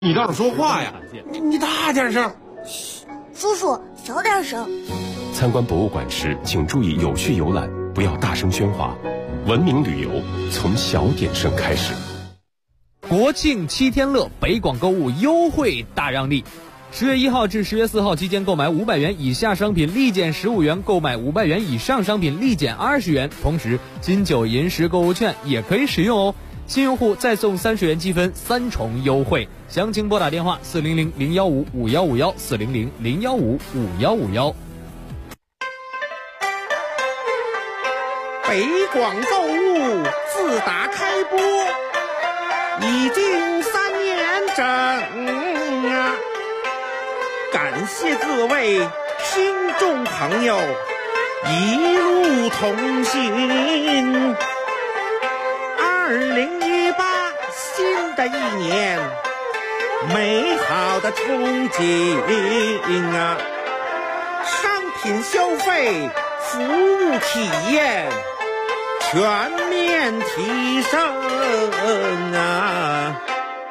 你倒是说话呀！你大点声。 叔叔，小点声。 参观博物馆时，请注意有序游览，不要大声喧哗。文明旅游从小点声开始。 国庆7天乐，北广购物优惠大让利。10月1号至10月4号期间，购买500元以下商品立减15元，购买500元以上商品立减20元。同时，金九银十购物券也可以使用哦。新用户再送30元积分，3重优惠。详情拨打电话400-015-5151，400-015-5151。 北广购物自打开播已经3年整啊！感谢各位听众朋友一路同行。2018新的一年，美好的憧憬啊！商品消费、服务体验全面提升啊！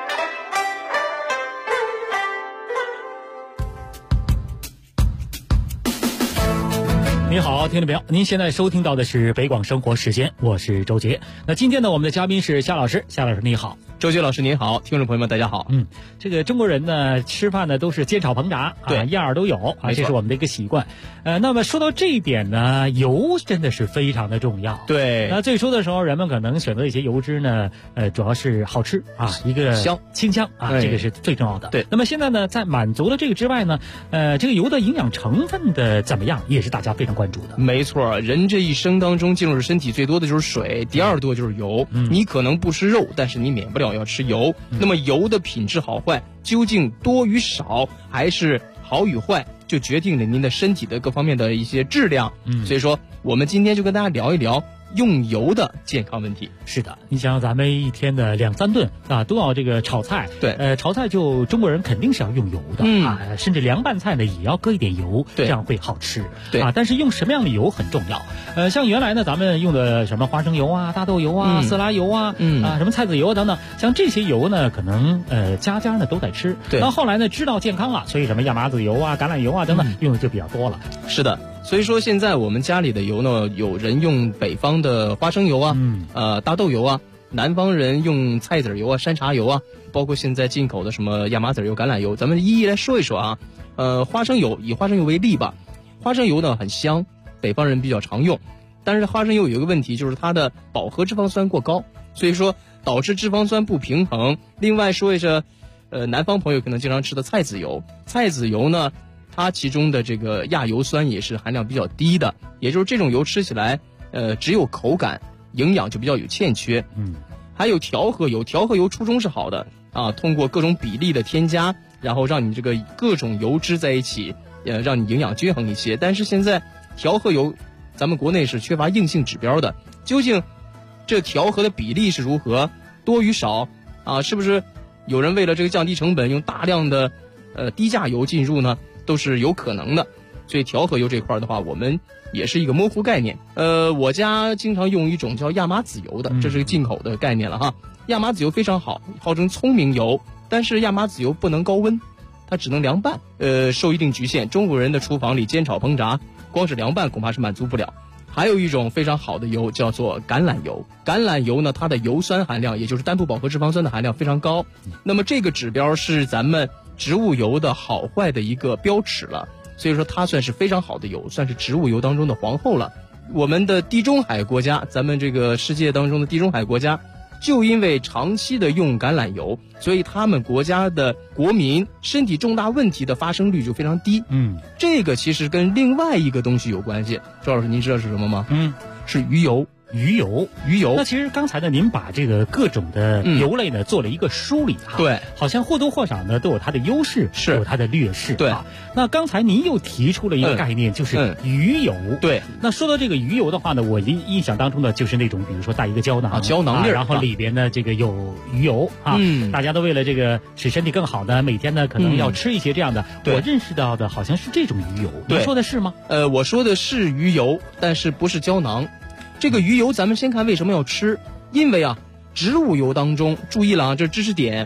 您好，听众朋友，您现在收听到的是北广生活时间，我是周杰。那今天呢，我们的嘉宾是夏老师，夏老师你好。 周杰老师您好，听众朋友们大家好。 这个中国人呢，吃饭呢都是煎炒烹炸， 对， 样儿都有啊，这是我们的一个习惯。那么说到这一点呢，油真的是非常的重要。 对， 那最初的时候，人们可能选择一些油脂呢，主要是好吃啊，一个清香啊，这个是最重要的。 对， 那么现在呢，在满足了这个之外呢，这个油的营养成分的怎么样，也是大家非常关注的。 没错，人这一生当中进入身体最多的就是水，第二多就是油。你可能不吃肉，但是你免不了要吃油。那么油的品质好坏，究竟多与少，还是好与坏，就决定了您的身体的各方面的一些质量。所以说，我们今天就跟大家聊一聊用油的健康问题。 是的，你想咱们一天的2、3顿啊，都要这个炒菜。 对， 炒菜就中国人肯定是要用油的啊，甚至凉拌菜呢也要搁一点油， 对， 这样会好吃。 对啊，但是用什么样的油很重要。像原来呢，咱们用的什么花生油啊、大豆油啊、色拉油啊，什么菜籽油啊等等，像这些油呢，可能家家呢都在吃。 对， 那后来呢，知道健康了，所以什么亚麻籽油啊、橄榄油啊等等，用的就比较多了。 是的。所以说现在我们家里的油呢，有人用北方的花生油啊，大豆油啊，南方人用菜籽油啊、山茶油啊，包括现在进口的什么亚麻籽油、橄榄油，咱们一一来说一说啊。花生油，以花生油为例吧，花生油呢很香，北方人比较常用，但是花生油有一个问题，就是它的饱和脂肪酸过高，所以说导致脂肪酸不平衡。另外说一下，南方朋友可能经常吃的菜籽油，菜籽油呢，它其中的这个亚油酸也是含量比较低的，也就是这种油吃起来，只有口感，营养就比较有欠缺。还有调和油，调和油初衷是好的啊，通过各种比例的添加，然后让你这个各种油脂在一起，让你营养均衡一些。但是现在调和油，咱们国内是缺乏硬性指标的，究竟这调和的比例是如何，多与少啊？是不是有人为了这个降低成本，用大量的低价油进入呢？都是有可能的，所以调和油这块的话，我们也是一个模糊概念。我家经常用一种叫亚麻籽油的，这是个进口的概念了哈。亚麻籽油非常好，号称聪明油，但是亚麻籽油不能高温，它只能凉拌，受一定局限。中国人的厨房里煎炒烹炸，光是凉拌恐怕是满足不了。还有一种非常好的油叫做橄榄油，橄榄油呢，它的油酸含量，也就是单不饱和脂肪酸的含量非常高。那么这个指标是咱们植物油的好坏的一个标尺了，所以说它算是非常好的油，算是植物油当中的皇后了。我们的地中海国家，咱们这个世界当中的地中海国家，就因为长期的用橄榄油，所以他们国家的国民身体重大问题的发生率就非常低。这个其实跟另外一个东西有关系。周老师，您知道是什么吗？是鱼油。 鱼油。那其实刚才呢，您把这个各种的油类呢做了一个梳理哈。 对， 好像或多或少呢都有它的优势， 是有它的劣势。 对， 那刚才您又提出了一个概念，就是鱼油。 对， 那说到这个鱼油的话呢，我印象当中呢就是那种，比如说带一个胶囊， 胶囊粒儿， 然后里边呢这个有鱼油啊。大家都为了这个使身体更好呢，每天呢可能要吃一些这样的。我认识到的好像是这种鱼油，您说的是吗？ 我说的是鱼油，但是不是胶囊。这个鱼油咱们先看为什么要吃，因为啊，植物油当中，注意了啊，这是知识点，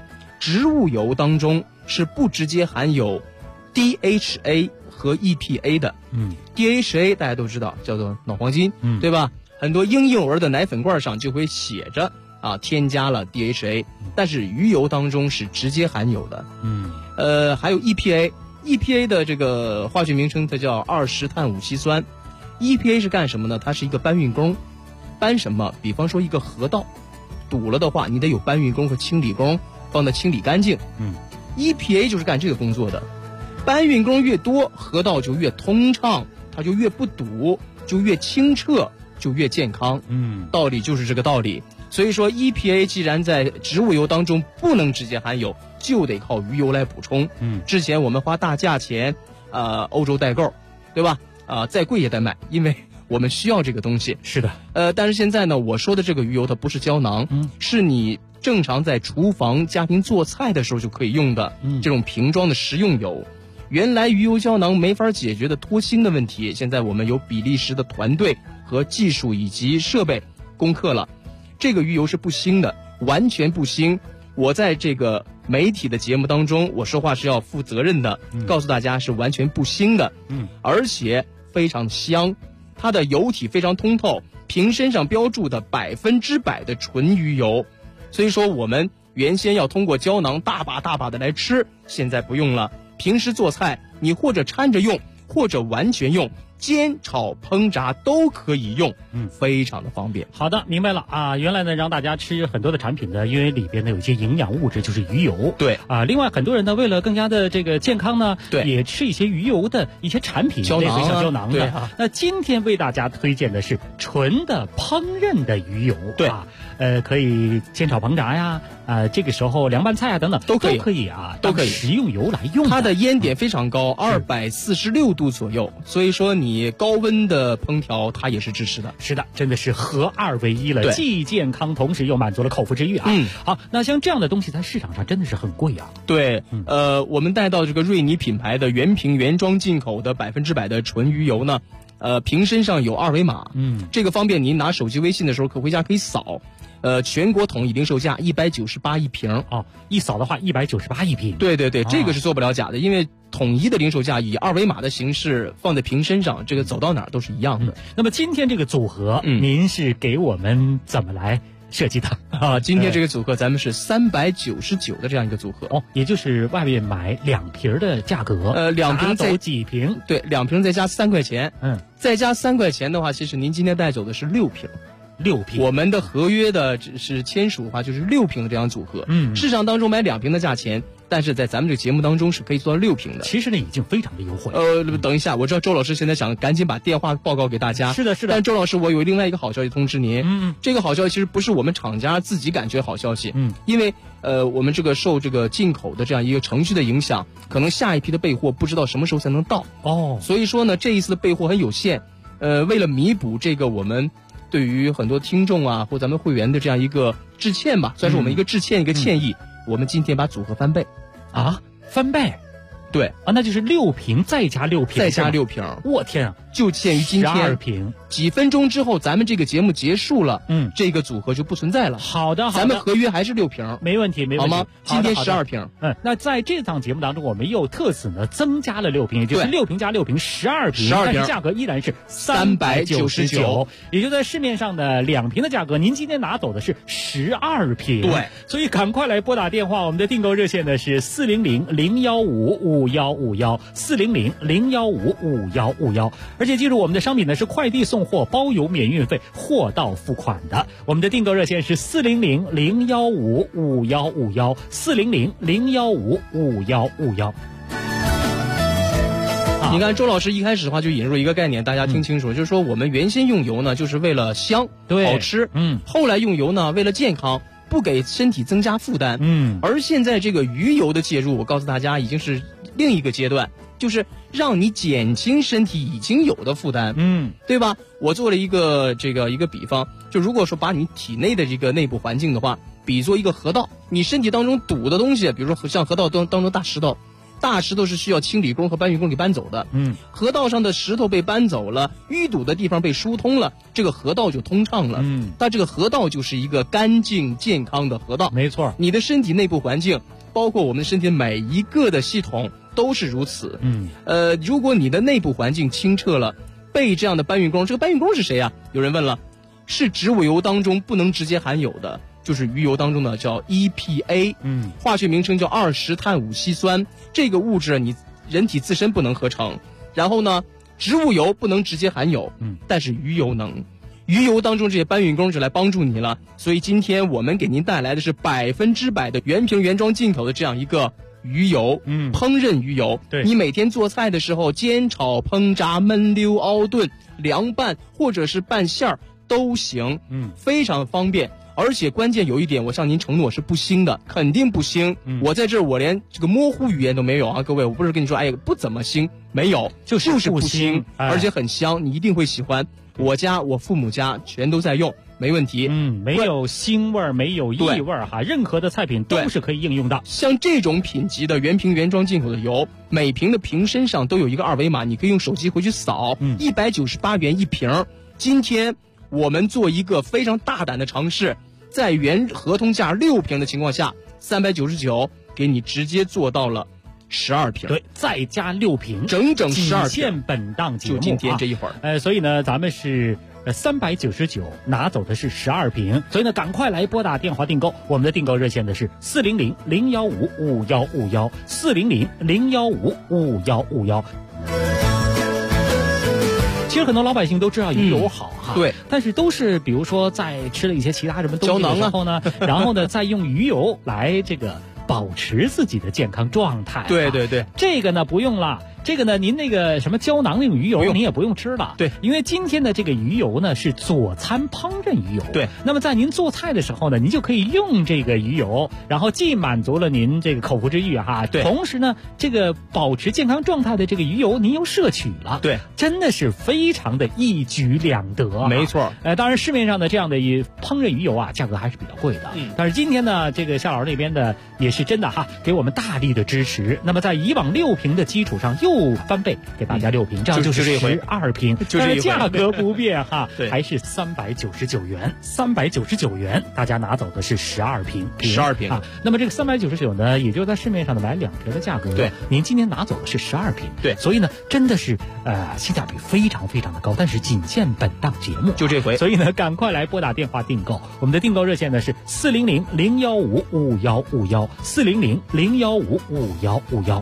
植物油当中是不直接含有 DHA 和 EPA 的。DHA 大家都知道叫做脑黄金，对吧？很多婴幼儿的奶粉罐上就会写着添加了 DHA， 但是鱼油当中是直接含有的。还有 EPA 的这个化学名称它叫2-碳五烯酸。EPA 是干什么呢？它是一个搬运工，搬什么？比方说一个河道堵了的话，你得有搬运工和清理工帮它清理干净。EPA 就是干这个工作的。搬运工越多，河道就越通畅，它就越不堵，就越清澈，就越健康。道理就是这个道理。所以说 EPA 既然在植物油当中不能直接含有，就得靠鱼油来补充。之前我们花大价钱欧洲代购，对吧？再贵也得买，因为我们需要这个东西。 是的。 但是现在呢，我说的这个鱼油它不是胶囊，是你正常在厨房家庭做菜的时候就可以用的这种瓶装的食用油。原来鱼油胶囊没法解决的脱星的问题，现在我们有比利时的团队和技术以及设备攻克了。这个鱼油是不腥的，完全不腥。我在这个媒体的节目当中，我说话是要负责任的，告诉大家是完全不腥的，而且非常香，它的油体非常通透，瓶身上标注的100%的纯鱼油。所以说我们原先要通过胶囊大把大把的来吃，现在不用了。平时做菜你或者掺着用，或者完全用，煎炒烹炸都可以用，非常的方便。 好的，明白了啊。原来呢让大家吃很多的产品呢，因为里边呢有一些营养物质，就是鱼油。 对啊， 另外很多人呢为了更加的这个健康呢， 对， 也吃一些鱼油的一些产品， 胶囊类似像胶囊的。 对啊。 那今天为大家推荐的是纯的烹饪的鱼油。 对可以煎炒烹炸呀，这个时候凉拌菜啊等等都可以啊， 都可以食用油来用。 它的烟点非常高，246度左右，所以说你高温的烹调它也是支持的。 是的，真的是合二为一了，既健康同时又满足了口腹之欲啊。好，那像这样的东西在市场上真的是很贵啊。 对，我们带到这个瑞尼品牌的原瓶原装进口的100%的纯鱼油呢，瓶身上有2维码，这个方便您拿手机微信的时候回家可以扫。全国统一零售价198一瓶一扫的话198一瓶。 对，这个是做不了假的，因为统一的零售价以2维码的形式放在瓶身上，这个走到哪儿都是一样的。 那么今天这个组合，您是给我们怎么来设计的？ 今天这个组合咱们是399的这样一个组合也就是外面买2瓶的价格。 2瓶再几瓶？ 对，2瓶再加3块钱。再加3块钱的话，其实您今天带走的是6瓶。 6瓶， 我们的合约的是签署的话就是6瓶的这样组合。市场当中买2瓶的价钱，但是在咱们这个节目当中是可以做到6瓶的。 其实呢已经非常的优惠。 等一下，我知道周老师现在想赶紧把电话报告给大家。 是的。 但周老师，我有另外一个好消息通知您。这个好消息其实不是我们厂家自己感觉好消息。因为我们这个受这个进口的这样一个程序的影响，可能下一批的备货不知道什么时候才能到。所以说呢，这一次的备货很有限。为了弥补这个我们对于很多听众啊或咱们会员的这样一个致歉吧，算是我们一个致歉一个歉意。我们今天把组合翻倍。 翻倍？ 对那就是6瓶再加6瓶， 再加6瓶。 我天啊！ 就限于今天 12瓶。 几分钟之后咱们这个节目结束了，这个组合就不存在了。 好的， 咱们合约还是6瓶， 没问题， 好吗？今天12瓶。 那在这档节目当中，我们又特此呢增加了6瓶，也就是6瓶加6瓶12瓶，但是价格依然是399，也就在市面上的2瓶的价格，您今天拿走的是12瓶。 对， 所以赶快来拨打电话，我们的订购热线呢是400-015-5151，400-015-5151，而且记住我们的商品呢是快递送货包邮免运费，货到付款的。我们的订购热线是400-015-5151，400-015-5151。 你看周老师一开始的话就引入一个概念，大家听清楚，就是说我们原先用油呢就是为了香，好吃，后来用油呢为了健康，不给身体增加负担，而现在这个鱼油的介入，我告诉大家已经是另一个阶段，就是让你减轻身体已经有的负担，对吧？我做了一个比方，就如果说把你体内的这个内部环境的话，比作一个河道，你身体当中堵的东西，比如说像河道当中大石头是需要清理工和搬运工给搬走的，河道上的石头被搬走了，淤堵的地方被疏通了，这个河道就通畅了，但这个河道就是一个干净健康的河道， 没错。 你的身体内部环境包括我们身体每一个的系统都是如此。如果你的内部环境清澈了，被这样的搬运工，这个搬运工是谁啊？有人问了，是植物油当中不能直接含有的，就是鱼油当中的叫 EPA，化学名称叫20碳5烯酸，这个物质你人体自身不能合成。然后呢，植物油不能直接含有，但是鱼油能。鱼油当中这些搬运工就来帮助你了，所以今天我们给您带来的是100%的原瓶原装进口的这样一个鱼油，烹饪鱼油。 对， 你每天做菜的时候，煎炒烹炸焖溜熬炖凉拌或者是拌馅儿都行，非常方便。而且关键有一点，我向您承诺是不腥的，肯定不腥。我在这儿我连这个模糊语言都没有啊，各位，我不是跟你说，哎，不怎么腥，没有，就是不腥，而且很香，你一定会喜欢。我家我父母家全都在用，没问题。 没有腥味儿，没有异味儿哈，任何的菜品都是可以应用的。 像这种品级的原瓶原装进口的油，每瓶的瓶身上都有一个二维码，你可以用手机回去扫，198元一瓶。今天我们做一个非常大胆的尝试，在原合同价6瓶的情况下，399给你直接做到了12瓶， 对，再加6瓶， 整整12瓶， 仅限本档节目， 就今天这一会儿。 所以呢，咱们是399拿走的是12瓶，所以呢，赶快来拨打电话订购。我们的订购热线的是400-015-5151，400-015-5151。其实很多老百姓都知道鱼油好哈， 对， 但是都是比如说在吃了一些其他什么东西的时候呢，然后呢再用鱼油来这个保持自己的健康状态。 对对对， 这个呢不用了。这个呢，您那个什么胶囊那种鱼油，您也不用吃了。 对， 因为今天的这个鱼油呢是佐餐烹饪鱼油。 对， 那么在您做菜的时候呢，您就可以用这个鱼油，然后既满足了您这个口腹之欲哈， 对， 同时呢，这个保持健康状态的这个鱼油您又摄取了。 对， 真的是非常的一举两得。 没错。 当然市面上的这样的烹饪鱼油啊，价格还是比较贵的。但是今天呢，这个夏老师那边的也是真的哈，给我们大力的支持。那么在以往6瓶的基础上又翻倍。给大家6瓶，这样就是12瓶，但是价格不变哈，还是399元，399元，大家拿走的是12瓶啊。那么这个399呢，也就在市面上的买2瓶的价格， 对， 您今天拿走的是12瓶， 对， 所以呢，真的是性价比非常非常的高，但是仅限本档节目， 就这回， 所以呢，赶快来拨打电话订购，我们的订购热线呢是400-015-5151，400-015-5151。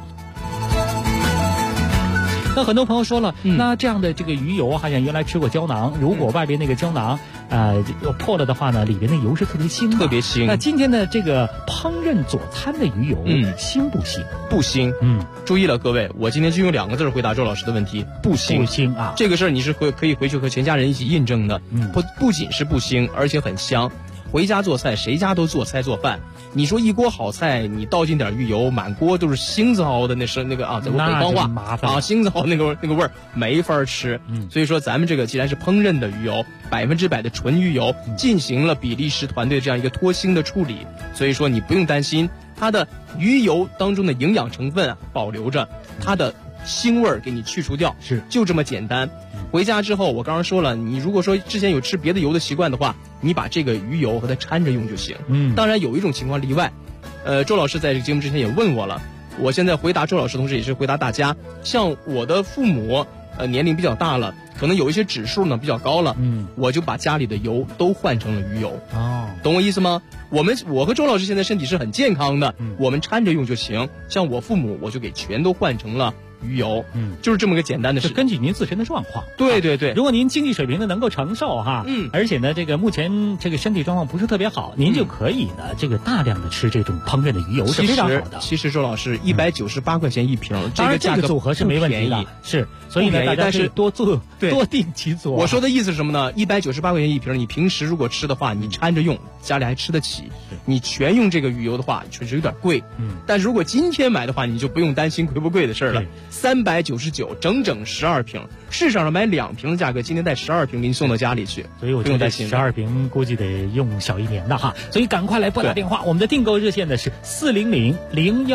那很多朋友说了，那这样的这个鱼油好像原来吃过胶囊，如果外边那个胶囊破了的话呢，里边的油是特别腥的， 特别腥。 那今天的这个烹饪佐餐的鱼油，腥不腥？ 不腥。注意了各位，我今天就用2个字回答周老师的问题，不腥。 不腥啊， 这个事儿你是可以回去和全家人一起印证的。不仅是不腥，而且很香。回家做菜，谁家都做菜做饭。你说一锅好菜，你倒进点鱼油，满锅都是腥子熬的，那个啊，在我北方话麻烦啊，腥子熬那个味儿没法吃。所以说咱们这个既然是烹饪的鱼油，100%的纯鱼油，进行了比利时团队这样一个脱腥的处理，所以说你不用担心它的鱼油当中的营养成分保留着，它的腥味儿给你去除掉， 是就这么简单。回家之后，我刚刚说了，你如果说之前有吃别的油的习惯的话，你把这个鱼油和它掺着用就行。当然有一种情况例外，周老师在这个节目之前也问我了，我现在回答周老师同时也是回答大家，像我的父母年龄比较大了，可能有一些指数呢比较高了，我就把家里的油都换成了鱼油。懂我意思吗？我和周老师现在身体是很健康的，我们掺着用就行。像我父母，我就给全都换成了鱼油，就是这么个简单的事， 根据您自身的状况。 对对对， 如果您经济水平呢能够承受哈，而且呢这个目前这个身体状况不是特别好，您就可以呢这个大量的吃这种烹饪的鱼油是非常好的。 其实周老师198块钱一瓶， 当然这个组合是没问题的，是，所以呢大家是多定期做。 我说的意思是什么呢？198块钱一瓶，你平时如果吃的话，你掺着用，家里还吃得起。你全用这个鱼油的话，确实有点贵。但是如果今天买的话，你就不用担心贵不贵的事了。399，整整12瓶，市场上买2瓶的价格，今天带12瓶给你送到家里去， 所以我觉得12瓶估计得用小1年的哈，所以赶快来拨打电话，我们的订购热线呢是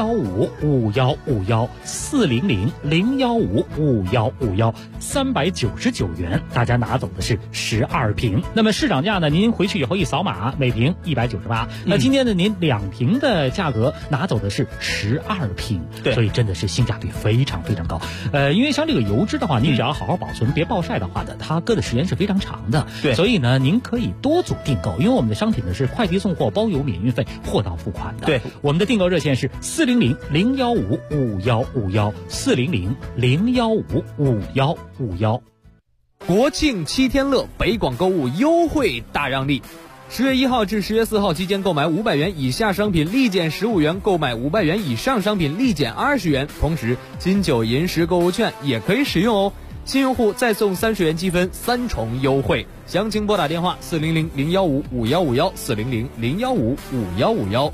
400-015-5151，400-015-5151，399 199元，大家拿走的是12瓶。那么市场价呢，您回去以后一扫码，每瓶198。那今天呢，您2瓶的价格拿走的是12瓶， 对， 所以真的是性价比非常非常高。因为像这个油脂的话，您只要好好保存，别暴晒的话呢，它搁的时间是非常长的。 对， 所以呢，您可以多组订购，因为我们的商品呢是快递送货、包邮、免运费、货到付款的。 对， 我们的订购热线是400-015-5151，400-015-5151。 国庆7天乐，北广购物优惠大让利。10月1号至10月4号期间购买500元以下商品立减15元，购买500元以上商品立减20元。同时，金九银10购物券也可以使用哦。新用户再送30元积分，3重优惠。详情拨打电话400-015-5151，400-015-5151。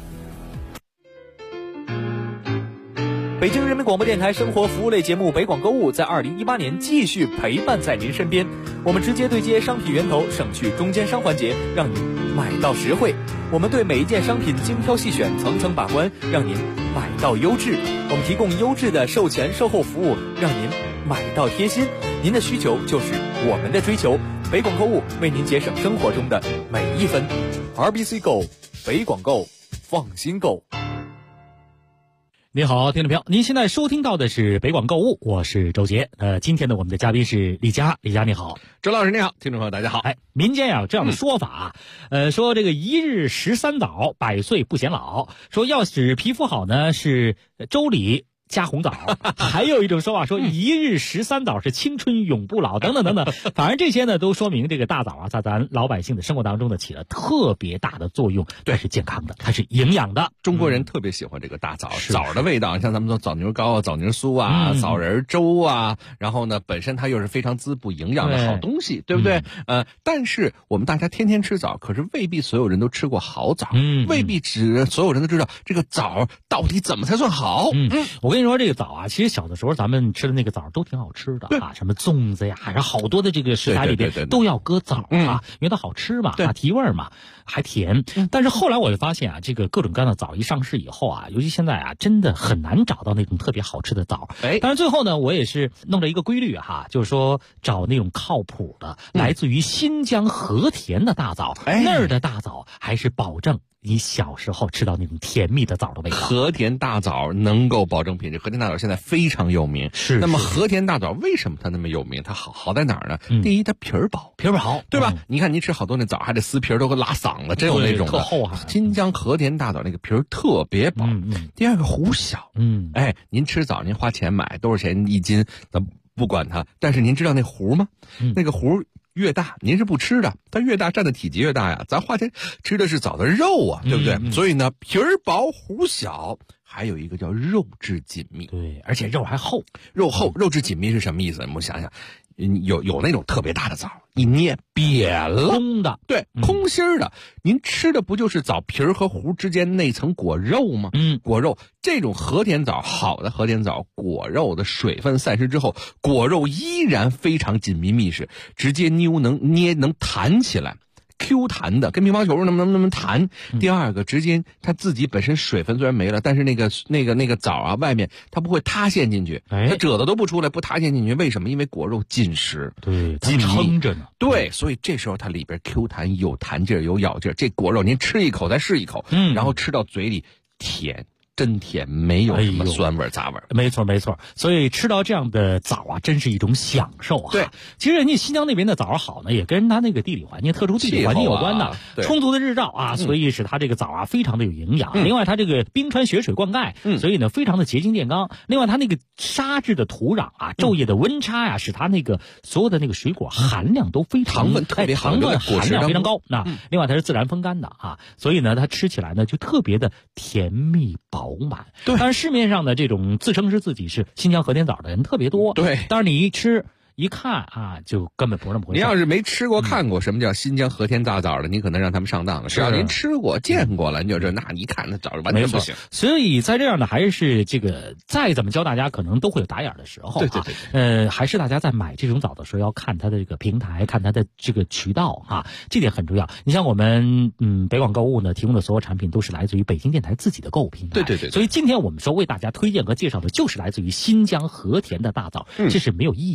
北京人民广播电台生活服务类节目北广购物在2018年继续陪伴在您身边。我们直接对接商品源头，省去中间商环节，让您买到实惠。我们对每一件商品精挑细选，层层把关，让您买到优质。我们提供优质的售前售后服务，让您买到贴心。您的需求就是我们的追求。北广购物为您节省生活中的每一分。RBC 购，北广购，放心购。 你好，听众朋友，您现在收听到的是北广购物，我是周杰。今天呢，我们的嘉宾是李佳，李佳你好。 周老师你好，听众朋友大家好。 民间有这样的说法说这个一日13枣，百岁不显老。说要使皮肤好呢，是粥里加红枣，还有一种说法说一日13枣是青春永不老，等等等等。反正这些呢，都说明这个大枣啊，在咱老百姓的生活当中呢，起了特别大的作用。对，是健康的，它是营养的。 中国人特别喜欢这个大枣，枣的味道，像咱们说枣泥糕啊、枣泥酥啊、枣仁粥啊，然后呢，本身它又是非常滋补营养的好东西，对不对？但是我们大家天天吃枣，可是未必所有人都吃过好枣，未必所有人都知道这个枣到底怎么才算好。 我跟你说这个枣啊，其实小的时候咱们吃的那个枣都挺好吃的啊，什么粽子呀，然后好多的这个食材里边都要搁枣啊，因为它好吃嘛，提味嘛，还甜。但是后来我就发现啊，这个各种各样的枣一上市以后啊，尤其现在啊，真的很难找到那种特别好吃的枣。但是最后呢，我也是弄了一个规律哈，就是说找那种靠谱的，来自于新疆和田的大枣，那儿的大枣还是保证你小时候吃到那种甜蜜的枣的味道。 和田大枣能够保证品质，和田大枣现在非常有名。 是。 那么和田大枣为什么它那么有名？它好在哪儿呢？第一，它皮儿薄，对吧？你看您吃好多那枣还得撕皮儿，都会拉嗓子，真有那种的。 特厚啊！ 新疆和田大枣那个皮儿特别薄。第二个核小。您吃枣您花钱买多少钱一斤，咱不管它，但是您知道那核吗？那个核越大，您是不吃的，它越大占的体积越大呀。咱花钱吃的是枣的肉啊，对不对？所以呢，皮儿薄核小，还有一个叫肉质紧密。 对，而且肉还厚， 肉质紧密是什么意思？我们想想，有那种特别大的枣，一捏瘪了， 空的， 对，空心儿的。您吃的不就是枣皮儿和核之间那层果肉吗？果肉，这种和田枣，好的和田枣，果肉的水分散失之后，果肉依然非常紧密密实，直接能弹起来。Q 弹的，跟乒乓球那么弹。第二个，直接它自己本身水分虽然没了，但是那个枣啊，外面它不会塌陷进去，它褶子都不出来，不塌陷进去。为什么？因为果肉紧实， 对，它撑着呢。 对，所以这时候它里边 Q 弹，有弹劲儿，有咬劲儿。这果肉您吃一口再试一口，然后吃到嘴里甜。真甜，没有什么酸味杂味。 没错，所以吃到这样的枣啊，真是一种享受啊。 对， 其实人家新疆那边的枣好呢，也跟它那个地理环境、特殊地理环境有关的。充足的日照啊，所以使它这个枣啊非常的有营养。另外，它这个冰川雪水灌溉，所以呢非常的洁净健康。另外，它那个沙质的土壤啊，昼夜的温差呀，使它那个所有的那个水果含量都非常糖分特别好， 糖分含量非常高。那另外它是自然风干的啊，所以呢它吃起来呢就特别的甜蜜饱满。 对， 但是市面上的这种自称是自己是新疆和田枣的人特别多。 对， 但是你一吃一看啊，就根本不是那么回事。 您要是没吃过、看过什么叫新疆和田大枣的，你可能让他们上当了。只要您吃过、见过了，你就知道，那你看那枣完全不行。 所以在这样的还是这个再怎么教大家，可能都会有打眼的时候。 对。 还是大家在买这种枣的时候，要看它的这个平台，看它的这个渠道啊，这点很重要。你像我们北广购物呢提供的所有产品都是来自于北京电台自己的购物平台。 对。 所以今天我们说为大家推荐和介绍的就是来自于新疆和田的大枣，这是没有意义的。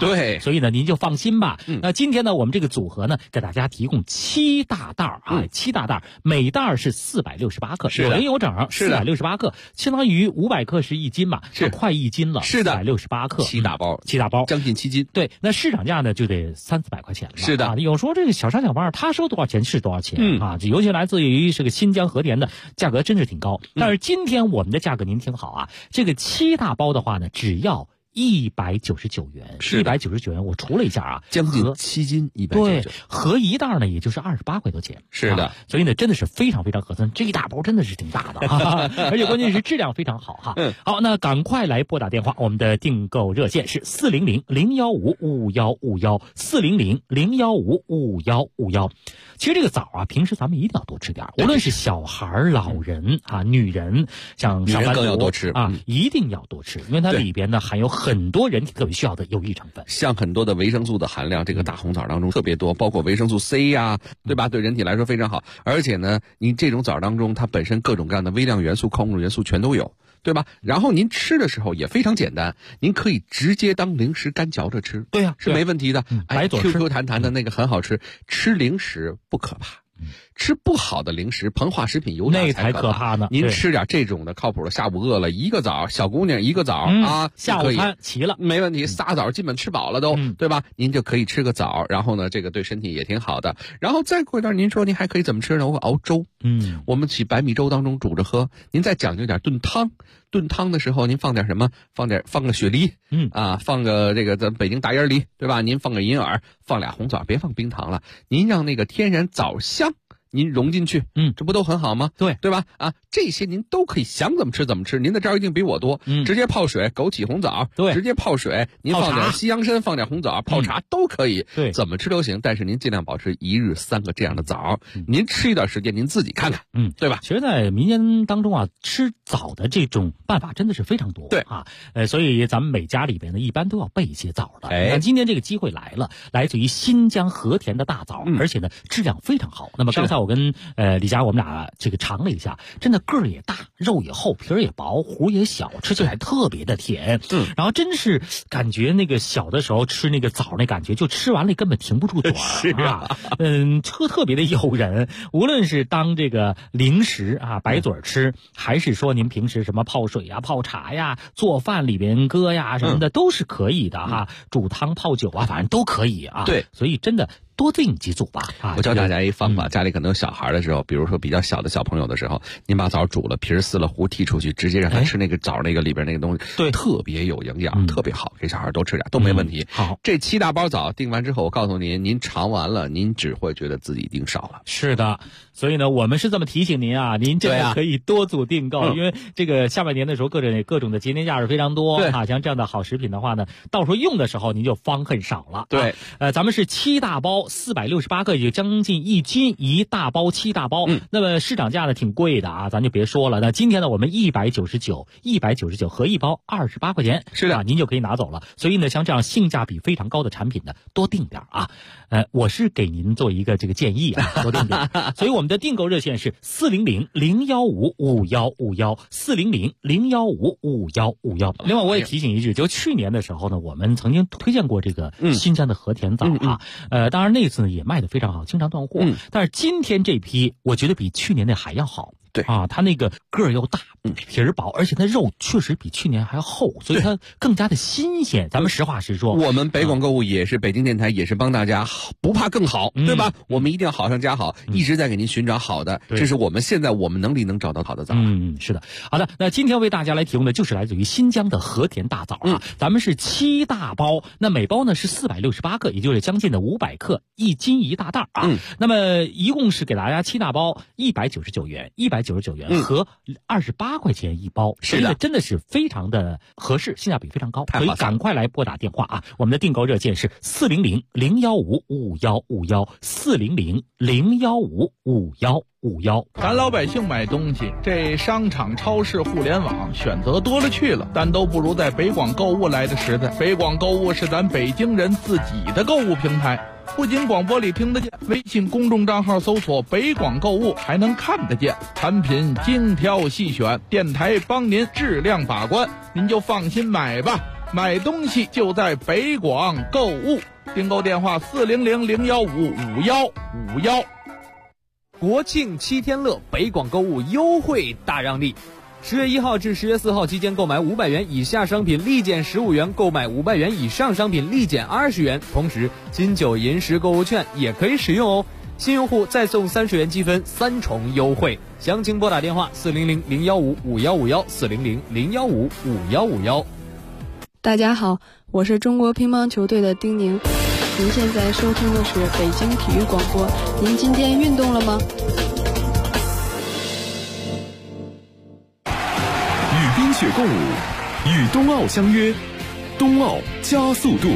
对， 所以呢您就放心吧。那今天呢我们这个组合呢给大家提供7大袋啊，7大袋，每袋是468克，有零有整，468克，相当于500克是1斤嘛，是快1斤了， 是的 ，468克 ，7大包，将近7斤。 对，那市场价呢就得300-400块钱了。 是的， 有说这个小商小贩他收多少钱是多少钱啊，尤其来自于这个新疆和田的，价格真是挺高。但是今天我们的价格您听好啊，这个7大包的话呢，只要199元，199元，我除了一下啊， 将近7斤199， 对，合一袋呢也就是28块多钱。 是的， 所以呢真的是非常非常合算，这一大包真的是挺大的而且关键是质量非常好哈。好，那赶快来拨打电话，我们的订购热线是400-015-5151，400-015-5151。其实这个枣啊，平时咱们一定要多吃点，无论是小孩、老人啊、女人，像上班族更要多吃啊，一定要多吃，因为它里边呢含有很多人体特别需要的有益成分， 像很多的维生素的含量，这个大红枣当中特别多，包括维生素 C 呀，对吧？对人体来说非常好。而且呢，您这种枣当中，它本身各种各样的微量元素、矿物元素全都有，对吧？然后您吃的时候也非常简单，您可以直接当零食干嚼着吃， 对呀， 是没问题的。 白嘴 QQ 弹弹的那个很好吃，吃零食不可怕。吃不好的零食，膨化食品油炸才可怕呢。 您吃点这种的靠谱的，下午饿了一个枣，小姑娘一个枣啊， 下午餐齐了， 没问题，仨枣基本吃饱了都，对吧？您就可以吃个枣，然后呢，这个对身体也挺好的。然后再过一段，您说您还可以怎么吃呢？我熬粥，我们起白米粥当中煮着喝。您再讲究点炖汤，炖汤的时候您放点什么？放个雪梨，放个这个咱北京大椰梨，对吧？您放个银耳，放俩红枣，别放冰糖了。您让那个天然枣香您融进去，这不都很好吗？对吧？啊，这些您都可以想怎么吃怎么吃。您的招一定比我多，直接泡水，枸杞红枣，对，直接泡水，您放点西洋参，放点红枣，泡茶都可以， 对， 怎么吃都行。但是您尽量保持1日3个这样的枣，您吃一段时间，您自己看看，对吧？ 其实，在民间当中啊，吃枣的这种办法真的是非常多， 对啊，所以咱们每家里边呢，一般都要备一些枣的。那今天这个机会来了，来自于新疆和田的大枣，而且呢质量非常好。那么刚才我跟李佳我们俩这个尝了一下，真的个儿也大，肉也厚，皮儿也薄，核也小，吃起来特别的甜。然后真是感觉那个小的时候吃那个枣那感觉，就吃完了根本停不住嘴啊。特别的诱人。无论是当这个零食啊白嘴吃，还是说您平时什么泡水呀、泡茶呀、做饭里边搁呀什么的，都是可以的哈。煮汤泡酒啊，反正都可以啊。 对， 所以真的多订几组吧。 我教大家一方法，家里可能有小孩的时候，比如说比较小的小朋友的时候，您把枣煮了，皮儿撕了，核剔出去，直接让他吃那个枣那个里边那个东西， 对， 特别有营养，特别好，给小孩多吃点都没问题。 好， 这7大包枣订完之后，我告诉您，您尝完了，您只会觉得自己订少了。 是的，所以呢，我们是这么提醒您啊，您真的可以多组订购，因为这个下半年的时候，各种的节年假日非常多啊，像这样的好食品的话呢，到时候用的时候您就方恨少了。 对， 咱们是7大包468克，也就将近1斤一大包，7大包。那么市场价呢挺贵的啊，咱就别说了。那今天呢，我们199合一包28块钱， 是的， 您就可以拿走了。所以呢，像这样性价比非常高的产品呢，多订点啊。我是给您做一个这个建议啊，多订点。所以我们的订购热线是400-015-5151，400-015-5151。另外，我也提醒一句，就去年的时候呢，我们曾经推荐过这个新疆的和田枣啊。当然那次呢也卖得非常好，经常断货。但是今天这批，我觉得比去年那还要好。 对啊，它那个个儿又大，皮儿薄，而且它肉确实比去年还要厚，所以它更加的新鲜。咱们实话实说， 我们北广购物也是北京电台，也是帮大家不怕更好，对吧？我们一定要好上加好，一直在给您寻找好的，这是我们现在我们能力能找到好的枣。 是的。好的，那今天为大家来提供的就是来自于新疆的和田大枣啊，咱们是7大包，那每包呢是468克，也就是将近的500克，1斤一大袋啊。那么一共是给大家7大包199元和28块钱一包， 是的， 真的是非常的合适，性价比非常高，所以赶快来拨打电话啊！我们的订购热线是400-015-5151，400-015-5151。 咱老百姓买东西，这商场、超市、互联网选择多了去了，但都不如在北广购物来的实在。北广购物是咱北京人自己的购物平台。不仅广播里听得见，微信公众账号搜索北广购物还能看得见，产品精挑细选，电台帮您质量把关，您就放心买吧。 买东西就在北广购物，订购电话400-015-5151。 国庆7天乐，北广购物优惠大让利。10月1号至10月4号期间购买500元以下商品立减15元，购买500元以上商品立减20元。同时，金九银10购物券也可以使用哦。新用户再送30元积分，3重优惠。详情拨打电话400-015-5151，400-015-5151。 大家好，我是中国乒乓球队的丁宁。您现在收听的是北京体育广播。您今天运动了吗？ 与冰雪共舞，与冬奥相约，冬奥加速度。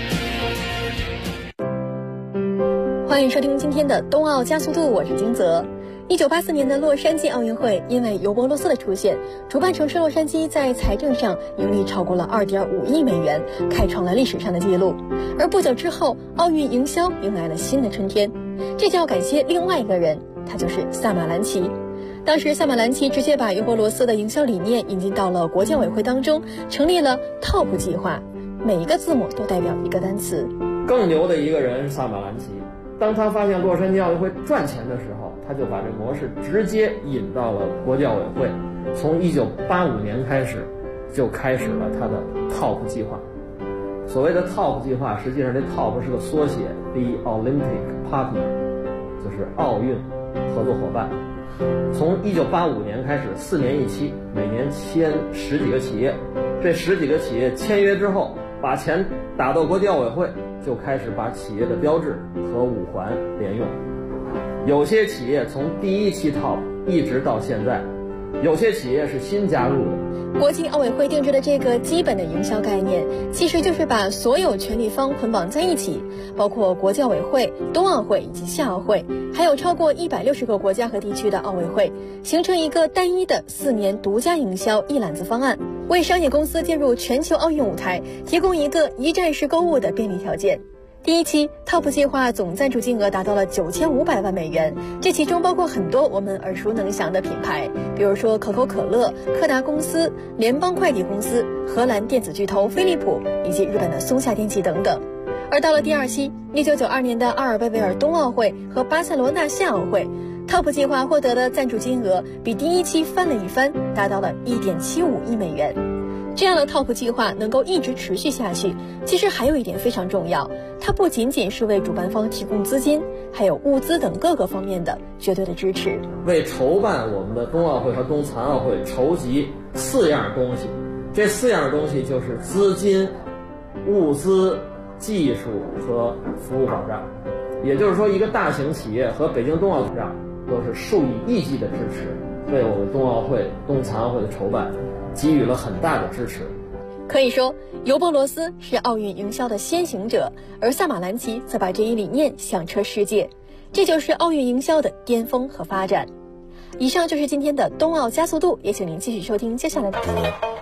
欢迎收听今天的冬奥加速度，我是金泽。1984年的洛杉矶奥运会，因为尤伯罗斯的出现，主办城市洛杉矶在财政上盈利超过了2.5亿美元，开创了历史上的记录。而不久之后，奥运营销迎来了新的春天，这就要感谢另外一个人，他就是萨马兰奇。当时萨马兰奇直接把尤伯罗斯的营销理念引进到了国际奥委会当中，成立了 TOP 计划，每一个字母都代表一个单词。 更牛的一个人是萨马兰奇，当他发现洛杉矶奥运会赚钱的时候，他就把这模式直接引到了国际奥委会。从1985年开始，就开始了他的 TOP 计划。所谓的 TOP 计划，实际上这 TOP 是个缩写 ，The Olympic Partner， 就是奥运合作伙伴。从1985年开始，4年一期，每年签10几个企业。这10几个企业签约之后，把钱打到国际奥委会，就开始把企业的标志和5环连用。有些企业从第一期 TOP 一直到现在，有些企业是新加入的。 国际奥委会定制的这个基本的营销概念，其实就是把所有权利方捆绑在一起，包括国际奥委会、冬奥会以及夏奥会，还有超过160个国家和地区的奥委会，形成一个单一的4年独家营销一揽子方案，为商业公司进入全球奥运舞台提供一个一站式购物的便利条件。第一期 TOP 计划总赞助金额达到了9500万美元，这其中包括很多我们耳熟能详的品牌，比如说可口可乐、柯达公司、联邦快递公司、荷兰电子巨头飞利浦以及日本的松下电器等等。而到了第二期1992年的阿尔贝维尔冬奥会和巴塞罗那夏奥会， TOP 计划获得的赞助金额比第一期翻了一番，达到了1.75亿美元。这样的 TOP 计划能够一直持续下去，其实还有一点非常重要，它不仅仅是为主办方提供资金，还有物资等各个方面的绝对的支持， 为筹办我们的冬奥会和冬残奥会筹集4样东西。这4样东西就是资金、物资、技术和服务保障。也就是说，一个大型企业和北京冬奥会上都是数以亿计的支持，为我们冬奥会、冬残奥会的筹办给予了很大的支持。 可以说，尤伯罗斯是奥运营销的先行者，而萨马兰奇则把这一理念响彻世界，这就是奥运营销的巅峰和发展。以上就是今天的冬奥加速度，也请您继续收听接下来的节目。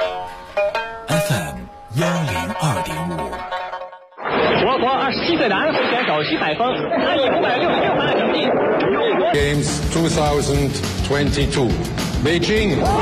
FM 102.5。 我国27岁男会选手徐海峰，他以566分的成绩入国。 Games 2022 Beijing。